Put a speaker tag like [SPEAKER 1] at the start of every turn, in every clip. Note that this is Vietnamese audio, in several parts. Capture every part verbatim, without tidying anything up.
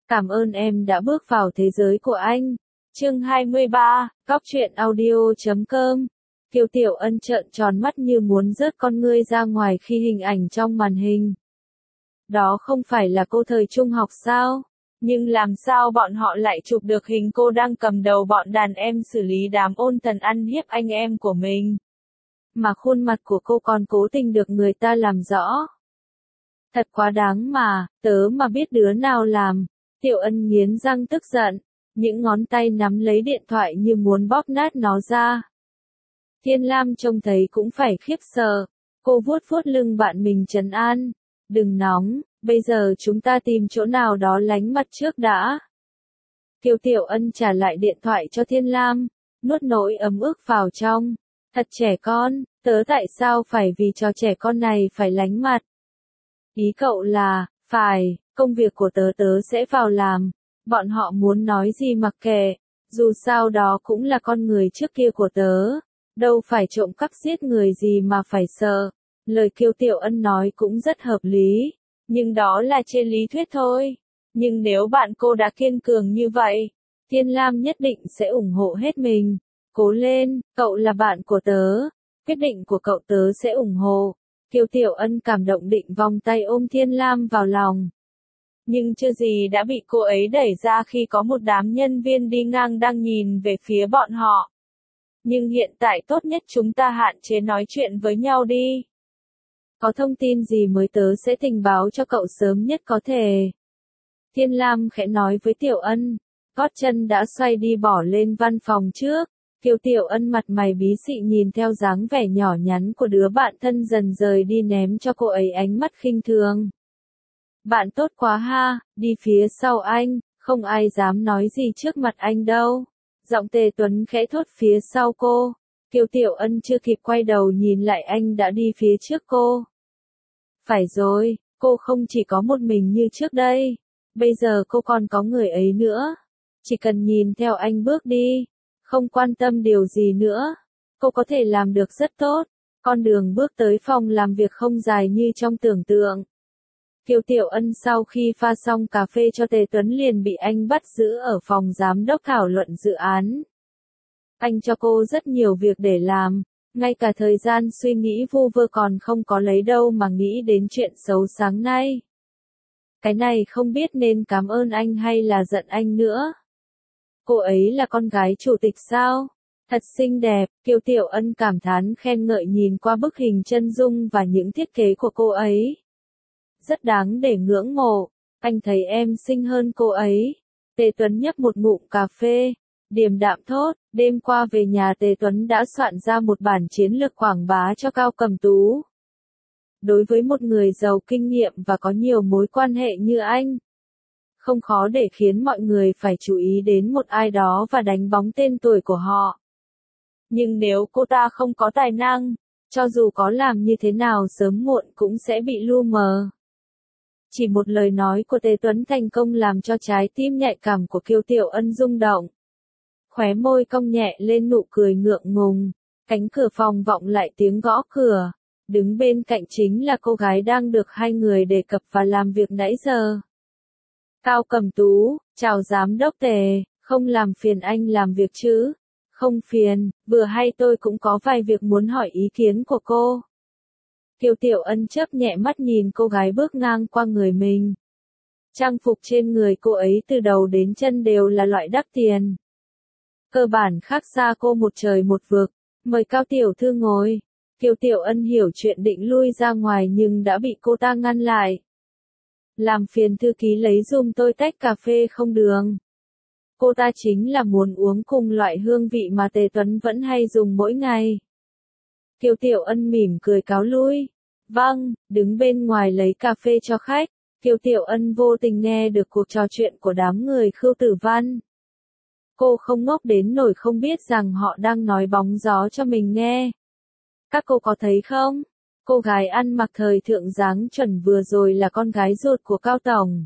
[SPEAKER 1] Cảm ơn em đã bước vào thế giới của anh. Chương hai mươi ba, Góc truyện audio chấm com. Kiều Tiểu Ân trợn tròn mắt như muốn rớt con ngươi ra ngoài khi hình ảnh trong màn hình. Đó không phải là cô thời trung học sao? Nhưng làm sao bọn họ lại chụp được hình cô đang cầm đầu bọn đàn em xử lý đám ôn thần ăn hiếp anh em của mình? Mà khuôn mặt của cô còn cố tình được người ta làm rõ. Thật quá đáng mà, tớ mà biết đứa nào làm. Tiểu Ân nghiến răng tức giận, những ngón tay nắm lấy điện thoại như muốn bóp nát nó ra. Thiên Lam trông thấy cũng phải khiếp sợ, cô vuốt vuốt lưng bạn mình trấn an. Đừng nóng, bây giờ chúng ta tìm chỗ nào đó lánh mặt trước đã. Kiều Tiểu Ân trả lại điện thoại cho Thiên Lam, nuốt nỗi ấm ức vào trong. Thật trẻ con, tớ tại sao phải vì trò trẻ con này phải lánh mặt? Ý cậu là, phải, công việc của tớ tớ sẽ vào làm, bọn họ muốn nói gì mặc kệ, dù sao đó cũng là con người trước kia của tớ, đâu phải trộm cắp giết người gì mà phải sợ. Lời Kiều Tiểu Ân nói cũng rất hợp lý, nhưng đó là trên lý thuyết thôi. Nhưng nếu bạn cô đã kiên cường như vậy, Thiên Lam nhất định sẽ ủng hộ hết mình. Cố lên, cậu là bạn của tớ, quyết định của cậu tớ sẽ ủng hộ. Kiều Tiểu Ân cảm động định vòng tay ôm Thiên Lam vào lòng. Nhưng chưa gì đã bị cô ấy đẩy ra khi có một đám nhân viên đi ngang đang nhìn về phía bọn họ. Nhưng hiện tại tốt nhất chúng ta hạn chế nói chuyện với nhau đi. Có thông tin gì mới tớ sẽ tình báo cho cậu sớm nhất có thể. Thiên Lam khẽ nói với Tiểu Ân, gót chân đã xoay đi bỏ lên văn phòng trước. Kiều Tiểu Ân mặt mày bí xị nhìn theo dáng vẻ nhỏ nhắn của đứa bạn thân dần rời đi ném cho cô ấy ánh mắt khinh thường. Bạn tốt quá ha, đi phía sau anh, không ai dám nói gì trước mặt anh đâu. Giọng Tề Tuấn khẽ thốt phía sau cô. Kiều Tiểu Ân chưa kịp quay đầu nhìn lại anh đã đi phía trước cô. Phải rồi, cô không chỉ có một mình như trước đây. Bây giờ cô còn có người ấy nữa. Chỉ cần nhìn theo anh bước đi. Không quan tâm điều gì nữa. Cô có thể làm được rất tốt. Con đường bước tới phòng làm việc không dài như trong tưởng tượng. Kiều Tiểu Ân sau khi pha xong cà phê cho Tề Tuấn liền bị anh bắt giữ ở phòng giám đốc thảo luận dự án. Anh cho cô rất nhiều việc để làm, ngay cả thời gian suy nghĩ vu vơ còn không có lấy đâu mà nghĩ đến chuyện xấu sáng nay. Cái này không biết nên cảm ơn anh hay là giận anh nữa. Cô ấy là con gái chủ tịch sao? Thật xinh đẹp, Kiều Tiểu Ân cảm thán khen ngợi nhìn qua bức hình chân dung và những thiết kế của cô ấy. Rất đáng để ngưỡng mộ, anh thấy em xinh hơn cô ấy. Tề Tuấn nhấp một ngụm cà phê, điềm đạm thốt, đêm qua về nhà Tề Tuấn đã soạn ra một bản chiến lược quảng bá cho Cao Cầm Tú. Đối với một người giàu kinh nghiệm và có nhiều mối quan hệ như anh, không khó để khiến mọi người phải chú ý đến một ai đó và đánh bóng tên tuổi của họ. Nhưng nếu cô ta không có tài năng, cho dù có làm như thế nào sớm muộn cũng sẽ bị lu mờ. Chỉ một lời nói của Tề Tuấn thành công làm cho trái tim nhạy cảm của Kiều Tiểu Ân rung động. Khóe môi cong nhẹ lên nụ cười ngượng ngùng, cánh cửa phòng vọng lại tiếng gõ cửa. Đứng bên cạnh chính là cô gái đang được hai người đề cập và làm việc nãy giờ. Cao Cầm Tú, chào giám đốc Tề, không làm phiền anh làm việc chứ? Không phiền, vừa hay tôi cũng có vài việc muốn hỏi ý kiến của cô. Kiều Tiểu Ân chớp nhẹ mắt nhìn cô gái bước ngang qua người mình. Trang phục trên người cô ấy từ đầu đến chân đều là loại đắt tiền. Cơ bản khác xa cô một trời một vực, mời Cao Tiểu Thư ngồi. Kiều Tiểu Ân hiểu chuyện định lui ra ngoài nhưng đã bị cô ta ngăn lại. Làm phiền thư ký lấy giùm tôi tách cà phê không đường. Cô ta chính là muốn uống cùng loại hương vị mà Tề Tuấn vẫn hay dùng mỗi ngày. Kiều Tiểu Ân mỉm cười cáo lui. Vâng, đứng bên ngoài lấy cà phê cho khách. Kiều Tiểu Ân vô tình nghe được cuộc trò chuyện của đám người Khưu Tử Văn. Cô không ngốc đến nổi không biết rằng họ đang nói bóng gió cho mình nghe. Các cô có thấy không? Cô gái ăn mặc thời thượng dáng chuẩn vừa rồi là con gái ruột của Cao Tổng.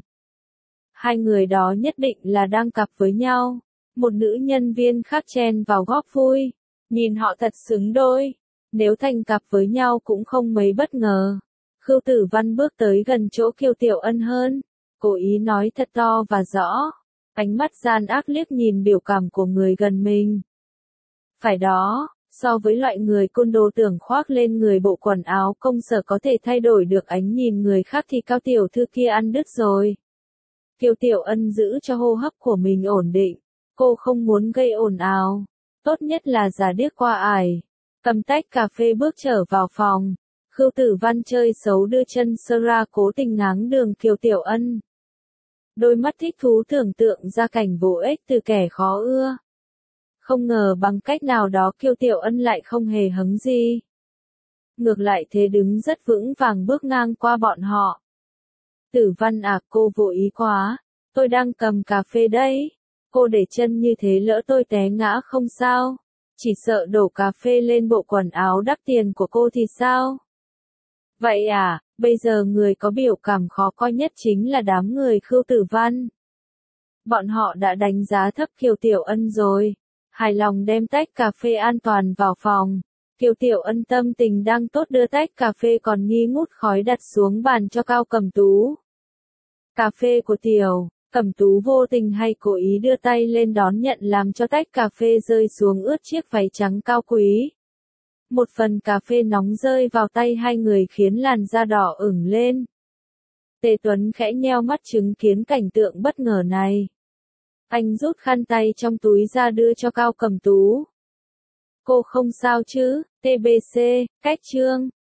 [SPEAKER 1] Hai người đó nhất định là đang cặp với nhau. Một nữ nhân viên khác chen vào góp vui. Nhìn họ thật xứng đôi. Nếu thành cặp với nhau cũng không mấy bất ngờ. Khưu Tử Văn bước tới gần chỗ Kiều Tiểu Ân hơn. cố ý nói thật to và rõ. Ánh mắt gian ác liếc nhìn biểu cảm của người gần mình. Phải đó, so với loại người côn đồ tưởng khoác lên người bộ quần áo công sở có thể thay đổi được ánh nhìn người khác thì Cao tiểu thư kia ăn đứt rồi. Kiều Tiểu Ân giữ cho hô hấp của mình ổn định. Cô không muốn gây ồn ào. Tốt nhất là giả điếc qua ải. Cầm tách cà phê bước trở vào phòng. Khưu Tử Văn chơi xấu đưa chân sơ ra cố tình ngáng đường Kiều Tiểu Ân. Đôi mắt thích thú tưởng tượng ra cảnh vô ích từ kẻ khó ưa. Không ngờ bằng cách nào đó Kiều Tiểu Ân lại không hề hứng gì. Ngược lại thế đứng rất vững vàng bước ngang qua bọn họ. Tử Văn à, cô vô ý quá. Tôi đang cầm cà phê đấy. Cô để chân như thế lỡ tôi té ngã không sao. Chỉ sợ đổ cà phê lên bộ quần áo đắt tiền của cô thì sao? Vậy à, bây giờ người có biểu cảm khó coi nhất chính là đám người Khưu Tử Văn. Bọn họ đã đánh giá thấp Kiều Tiểu Ân rồi. Hài lòng đem tách cà phê an toàn vào phòng. Kiều Tiểu Ân tâm tình đang tốt đưa tách cà phê còn nghi ngút khói đặt xuống bàn cho Cao Cẩm Tú. Cà phê của Tiểu Cẩm Tú vô tình hay cố ý đưa tay lên đón nhận làm cho tách cà phê rơi xuống ướt chiếc váy trắng cao quý. Một phần cà phê nóng rơi vào tay hai người khiến làn da đỏ ửng lên. Tề Tuấn khẽ nheo mắt chứng kiến cảnh tượng bất ngờ này. Anh rút khăn tay trong túi ra đưa cho Cao Cẩm Tú. Cô không sao chứ, tê bê xê, cách chương.